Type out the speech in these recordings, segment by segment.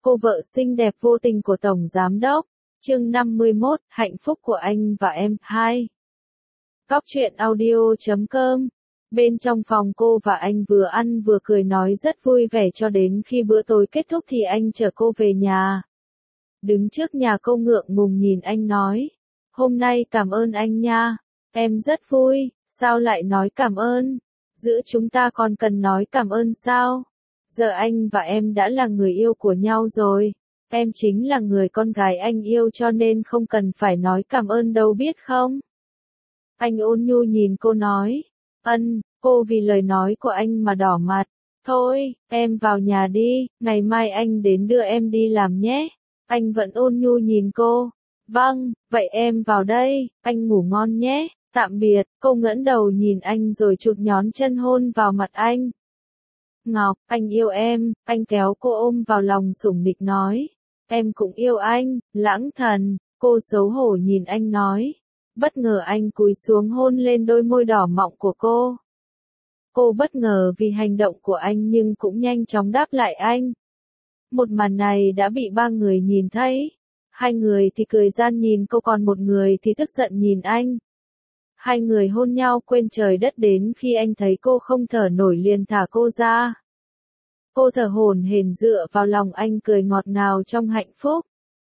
Cô vợ xinh đẹp vô tình của Tổng Giám Đốc. Chương 51, hạnh phúc của anh và em. 2. Cóc truyện audio.com. Bên trong phòng cô và anh vừa ăn vừa cười nói rất vui vẻ cho đến khi bữa tối kết thúc thì anh chở cô về nhà. Đứng trước nhà cô ngượng ngùng nhìn anh nói. Hôm nay cảm ơn anh nha. Em rất vui, sao lại nói cảm ơn? Giữa chúng ta còn cần nói cảm ơn sao? Giờ anh và em đã là người yêu của nhau rồi. Em chính là người con gái anh yêu cho nên không cần phải nói cảm ơn đâu biết không? Anh ôn nhu nhìn cô nói. Cô vì lời nói của anh mà đỏ mặt. Thôi, em vào nhà đi, ngày mai anh đến đưa em đi làm nhé. Anh vẫn ôn nhu nhìn cô. Vâng, vậy em vào đây, anh ngủ ngon nhé, tạm biệt. Cô ngẩng đầu nhìn anh rồi chụp nhón chân hôn vào mặt anh. Ngọc, anh yêu em, anh kéo cô ôm vào lòng sủng nịch nói. Em cũng yêu anh, Lãng Thần. Cô xấu hổ nhìn anh nói. Bất ngờ anh cúi xuống hôn lên đôi môi đỏ mọng của cô. Cô bất ngờ vì hành động của anh nhưng cũng nhanh chóng đáp lại anh. Một màn này đã bị ba người nhìn thấy. Hai người thì cười gian nhìn cô còn một người thì tức giận nhìn anh. Hai người hôn nhau quên trời đất đến khi anh thấy cô không thở nổi liền thả cô ra. Cô thở hổn hển dựa vào lòng anh cười ngọt ngào trong hạnh phúc.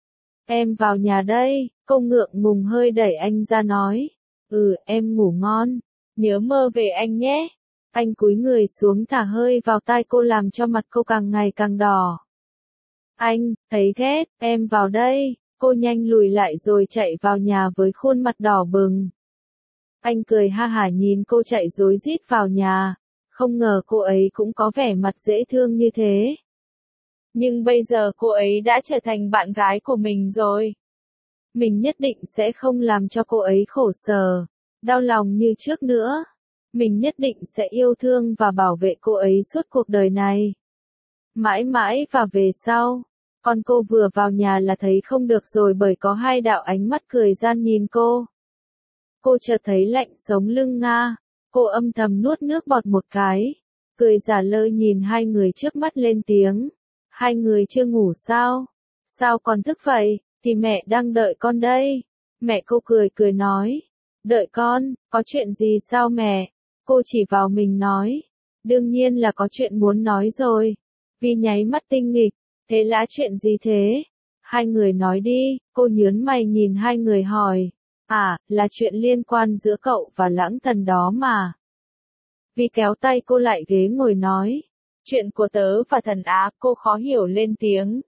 Em vào nhà đây, cô ngượng ngùng hơi đẩy anh ra nói. Em ngủ ngon, nhớ mơ về anh nhé. Anh cúi người xuống thả hơi vào tai cô làm cho mặt cô càng ngày càng đỏ. Anh, thấy ghét, em vào đây. Cô nhanh lùi lại rồi chạy vào nhà với khuôn mặt đỏ bừng. Anh cười ha hả nhìn cô chạy rối rít vào nhà. Không ngờ cô ấy cũng có vẻ mặt dễ thương như thế. Nhưng bây giờ cô ấy đã trở thành bạn gái của mình rồi. Mình nhất định sẽ không làm cho cô ấy khổ sở, đau lòng như trước nữa. Mình nhất định sẽ yêu thương và bảo vệ cô ấy suốt cuộc đời này. Mãi mãi và về sau. Còn cô vừa vào nhà là thấy không được rồi bởi có hai đạo ánh mắt cười gian nhìn cô. Cô chợt thấy lạnh sống lưng nga. Cô âm thầm nuốt nước bọt một cái. Cười giả lơ nhìn hai người trước mắt lên tiếng. Hai người chưa ngủ sao? Sao còn thức vậy? Thì mẹ đang đợi con đây. Mẹ cô cười nói. Đợi con, có chuyện gì sao mẹ? Cô chỉ vào mình nói. Đương nhiên là có chuyện muốn nói rồi. Vi nháy mắt tinh nghịch. Thế là chuyện gì thế? Hai người nói đi. Cô nhướng mày nhìn hai người hỏi. Là chuyện liên quan giữa cậu và Lãng Thần đó mà. Vi kéo tay cô lại ghế ngồi nói. Chuyện của tớ và Thần Á, cô khó hiểu lên tiếng.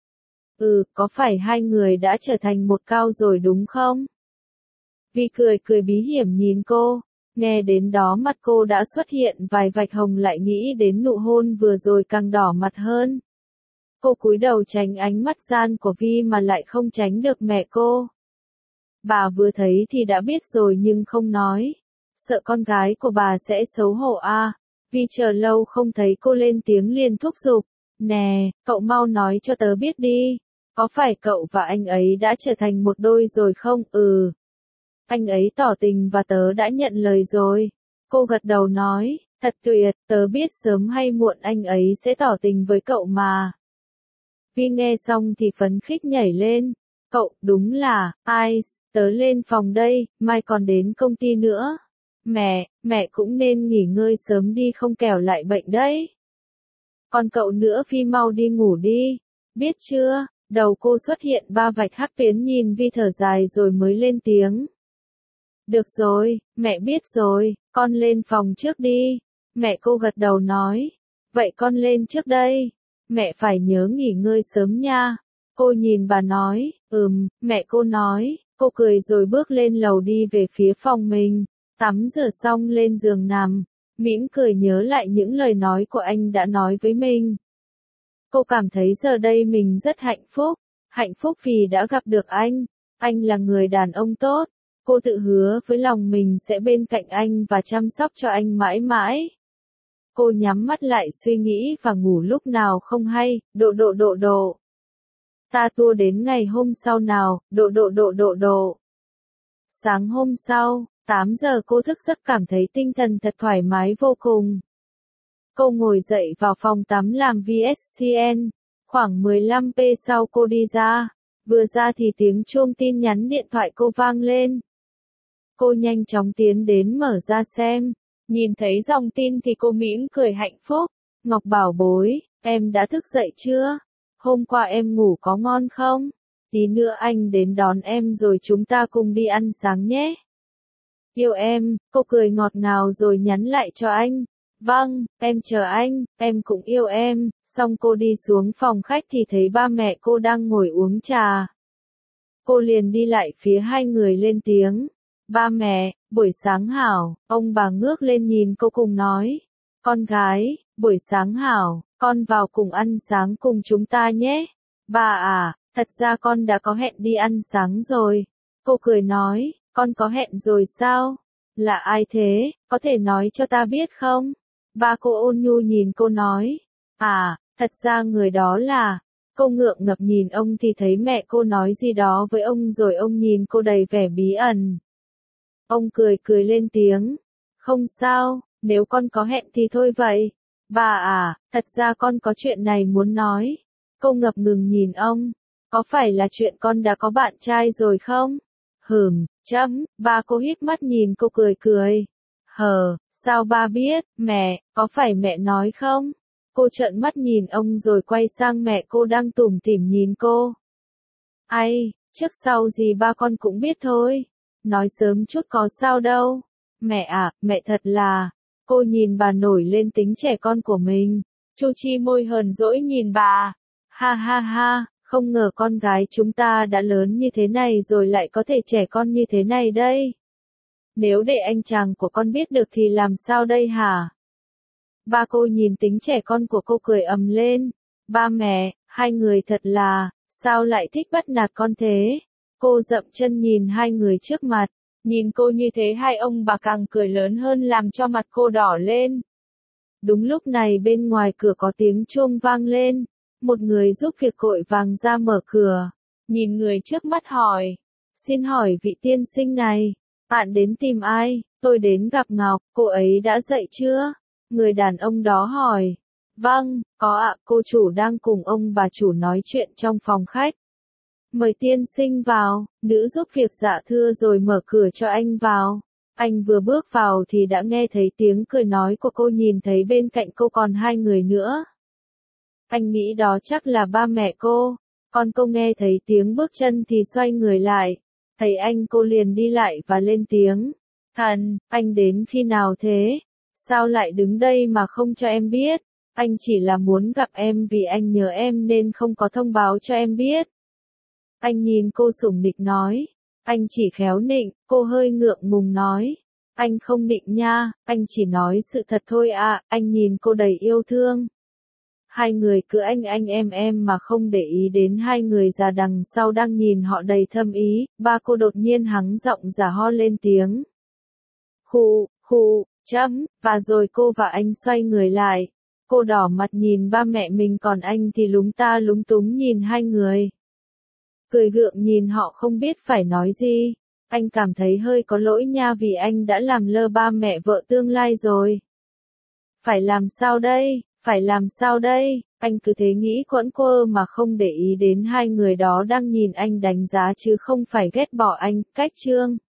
Có phải hai người đã trở thành một cao rồi đúng không? Vi cười bí hiểm nhìn cô. Nghe đến đó mắt cô đã xuất hiện vài vạch hồng lại nghĩ đến nụ hôn vừa rồi càng đỏ mặt hơn. Cô cúi đầu tránh ánh mắt gian của Vi mà lại không tránh được mẹ cô. Bà vừa thấy thì đã biết rồi nhưng không nói. Sợ con gái của bà sẽ xấu hổ Vi chờ lâu không thấy cô lên tiếng liền thúc giục. Nè, cậu mau nói cho tớ biết đi. Có phải cậu và anh ấy đã trở thành một đôi rồi không? Anh ấy tỏ tình và tớ đã nhận lời rồi. Cô gật đầu nói, thật tuyệt, tớ biết sớm hay muộn anh ấy sẽ tỏ tình với cậu mà. Vi nghe xong thì phấn khích nhảy lên. Cậu, đúng là, tớ lên phòng đây, mai còn đến công ty nữa. Mẹ cũng nên nghỉ ngơi sớm đi không kẻo lại bệnh đấy. Còn cậu nữa Phi mau đi ngủ đi. Biết chưa? Đầu cô xuất hiện ba vạch hắc tuyến nhìn Vi thở dài rồi mới lên tiếng. Được rồi, mẹ biết rồi, con lên phòng trước đi. Mẹ cô gật đầu nói. Vậy con lên trước đây. Mẹ phải nhớ nghỉ ngơi sớm nha. Cô nhìn bà nói. Mẹ cô nói. Cô cười rồi bước lên lầu đi về phía phòng mình. Tắm rửa xong lên giường nằm. Mỉm cười nhớ lại những lời nói của anh đã nói với mình. Cô cảm thấy giờ đây mình rất hạnh phúc. Hạnh phúc vì đã gặp được anh. Anh là người đàn ông tốt. Cô tự hứa với lòng mình sẽ bên cạnh anh và chăm sóc cho anh mãi mãi. Cô nhắm mắt lại suy nghĩ và ngủ lúc nào không hay, độ. Ta tua đến ngày hôm sau nào, độ. Sáng hôm sau, 8 giờ cô thức giấc cảm thấy tinh thần thật thoải mái vô cùng. Cô ngồi dậy vào phòng tắm làm VSCN. Khoảng 15 p sau cô đi ra. Vừa ra thì tiếng chuông tin nhắn điện thoại cô vang lên. Cô nhanh chóng tiến đến mở ra xem. Nhìn thấy dòng tin thì cô mỉm cười hạnh phúc. Ngọc bảo bối, em đã thức dậy chưa? Hôm qua em ngủ có ngon không? Tí nữa anh đến đón em rồi chúng ta cùng đi ăn sáng nhé. Yêu em, cô cười ngọt ngào rồi nhắn lại cho anh. Vâng, em chờ anh, em cũng yêu em. Xong cô đi xuống phòng khách thì thấy ba mẹ cô đang ngồi uống trà. Cô liền đi lại phía hai người lên tiếng. Ba mẹ, buổi sáng hảo. Ông bà ngước lên nhìn cô cùng nói. Con gái, buổi sáng hảo, con vào cùng ăn sáng cùng chúng ta nhé. Bà à, thật ra con đã có hẹn đi ăn sáng rồi. Cô cười nói, con có hẹn rồi sao? Là ai thế, có thể nói cho ta biết không? Ba cô ôn nhu nhìn cô nói. À, thật ra người đó là... Cô ngượng ngập nhìn ông thì thấy mẹ cô nói gì đó với ông rồi ông nhìn cô đầy vẻ bí ẩn. Ông cười cười lên tiếng. Không sao, nếu con có hẹn thì thôi vậy. Bà à, thật ra con có chuyện này muốn nói. Cô ngập ngừng nhìn ông. Có phải là chuyện con đã có bạn trai rồi không? Ba cô híp mắt nhìn cô cười cười. Sao ba biết, mẹ, có phải mẹ nói không? Cô trợn mắt nhìn ông rồi quay sang mẹ cô đang tủm tỉm nhìn cô. Ai, trước sau gì ba con cũng biết thôi. Nói sớm chút có sao đâu. Mẹ à, mẹ thật là... Cô nhìn bà nổi lên tính trẻ con của mình. Chu Chi môi hờn dỗi nhìn bà. Ha ha ha, không ngờ con gái chúng ta đã lớn như thế này rồi lại có thể trẻ con như thế này đây. Nếu để anh chàng của con biết được thì làm sao đây hả? Ba cô nhìn tính trẻ con của cô cười ầm lên. Ba mẹ, hai người thật là, sao lại thích bắt nạt con thế? Cô dậm chân nhìn hai người trước mặt. Nhìn cô như thế hai ông bà càng cười lớn hơn làm cho mặt cô đỏ lên. Đúng lúc này bên ngoài cửa có tiếng chuông vang lên. Một người giúp việc vội vàng ra mở cửa. Nhìn người trước mắt hỏi. Xin hỏi vị tiên sinh này, bạn đến tìm ai? Tôi đến gặp Ngọc, cô ấy đã dậy chưa? Người đàn ông đó hỏi. Vâng, có ạ, cô chủ đang cùng ông bà chủ nói chuyện trong phòng khách. Mời tiên sinh vào, nữ giúp việc dạ thưa rồi mở cửa cho anh vào. Anh vừa bước vào thì đã nghe thấy tiếng cười nói của cô, nhìn thấy bên cạnh cô còn hai người nữa. Anh nghĩ đó chắc là ba mẹ cô. Còn cô nghe thấy tiếng bước chân thì xoay người lại. Thấy anh cô liền đi lại và lên tiếng. Thần, anh đến khi nào thế? Sao lại đứng đây mà không cho em biết? Anh chỉ là muốn gặp em vì anh nhớ em nên không có thông báo cho em biết. Anh nhìn cô sủng nịch nói. Anh chỉ khéo nịnh, cô hơi ngượng ngùng nói. Anh không nịnh nha, anh chỉ nói sự thật thôi ạ. Anh nhìn cô đầy yêu thương. Hai người cứ anh em mà không để ý đến hai người già đằng sau đang nhìn họ đầy thâm ý. Ba cô đột nhiên hắng giọng giả ho lên tiếng. Khụ, và rồi cô và anh xoay người lại. Cô đỏ mặt nhìn ba mẹ mình còn anh thì lúng ta lúng túng nhìn hai người. Cười gượng nhìn họ không biết phải nói gì. Anh cảm thấy hơi có lỗi nha vì anh đã làm lơ ba mẹ vợ tương lai rồi. Phải làm sao đây? Anh cứ thế nghĩ quẫn quơ mà không để ý đến hai người đó đang nhìn anh đánh giá chứ không phải ghét bỏ anh. Cách chương